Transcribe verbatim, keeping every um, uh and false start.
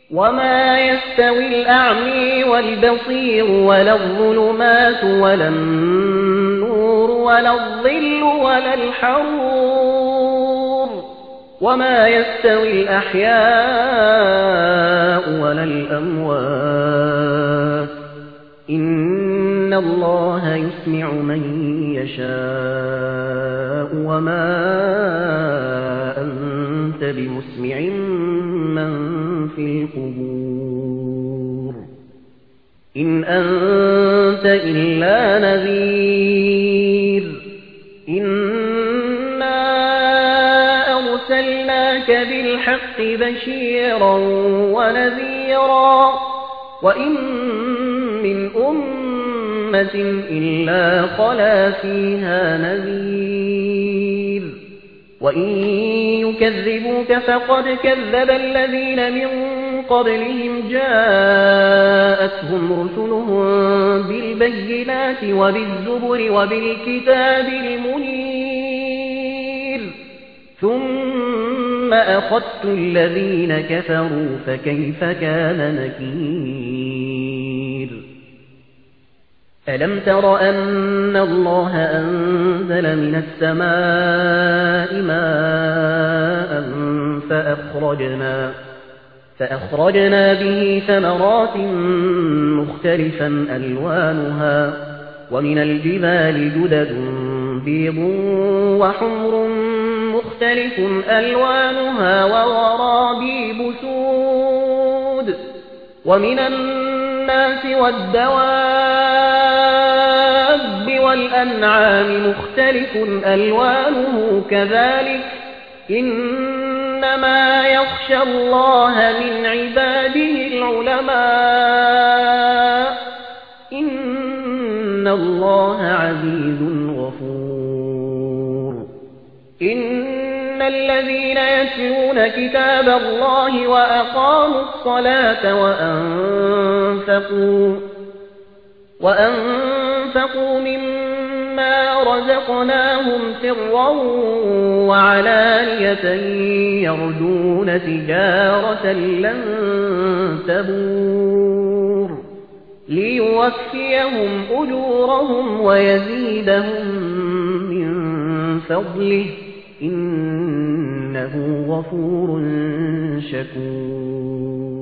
وما يستوي الأعمي والبصير ولا الظلمات ولا النور ولا الظل ولا الحرور وما يستوي الأحياء ولا الأموات إن الله يسمع من يشاء وما أنت بمسمع من في القبور إن أنت إلا نذير إنا أرسلناك بالحق بشيرا ونذيرا وإن من أمة إلا خلا فيها نذير وإن يكذبوك فقد كذب الذين من قبلهم جاءتهم رسلهم بالبينات وبالزبر وبالكتاب المنير ثم أخذت الذين كفروا فكيف كان نكير ألم تر أن الله أنزل من السماء ماء فأخرجنا فأخرجنا به ثمرات مختلفا ألوانها ومن الجبال جدد بيض وحمر مختلف ألوانها وغرابيب سود ومن الناس والدواب والأنعام مختلف ألوانه كذلك إنما يخشى الله من عباده العلماء إن الله عزيز غفور إن الذين يتلون كتاب الله وأقاموا الصلاة وأنفقوا وأنفقوا مما رزقناهم سرا وعلانية يرجون تجارة لن تبور ليوفيهم أجورهم ويزيدهم من فضله إنه غفور شكور